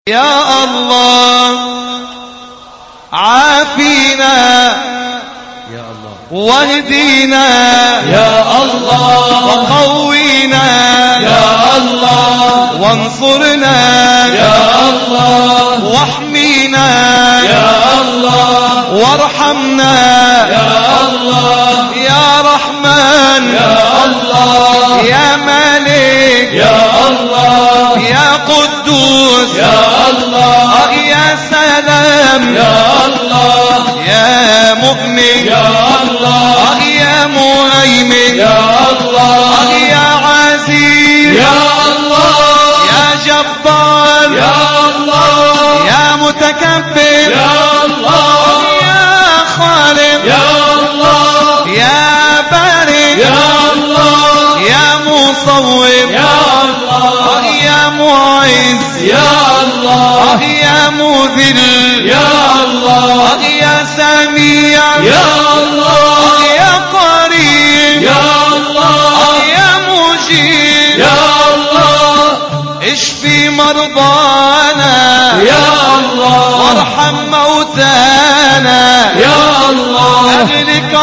يا الله عافينا يا الله واهدينا يا الله وقوينا يا الله وانصرنا يا الله واحمينا يا الله وارحمنا يا الله يا رحمن يا الله يا مالك يا الله يا قدوس يا الله يا سلام يا الله يا مؤمن يا الله يا مهيمن يا الله يا عزيز يا الله يا جبار يا الله يا متكبر يا الله يا خالق يا الله يا بارئ يا الله يا مصور يا الله يا معز يا الله يا مذل يا الله يا سميع يا الله يا قريب يا الله يا مجيب يا الله اشفي مرضانا يا الله وارحم موتانا يا الله اهلك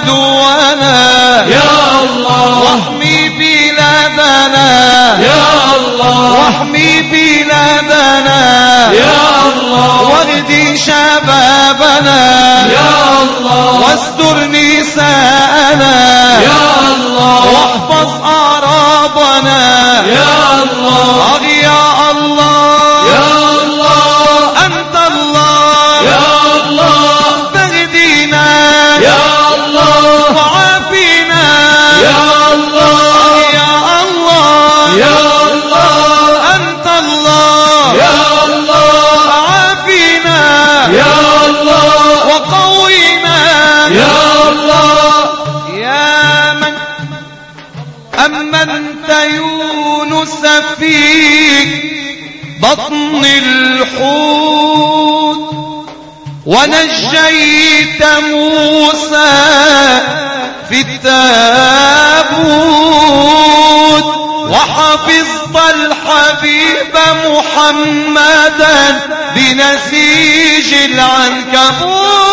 عدونا يا الله واحمي بلادنا يا الله واحمي بلادنا يا الله واهدي شبابنا يا الله واستر نساءنا يا الله واحفظ أعراضنا يا الله يا الله يا الله أنت الله يا الله فاهدينا يا الله وعافينا يا الله يا الله يا الله أنت الله يا الله عافينا يا الله وقوينا يا الله يا من أمنت يونس في بطن الحوت ونجيت موسى في التابوت وحفظت الحبيب محمدا بنسيج العنكبوت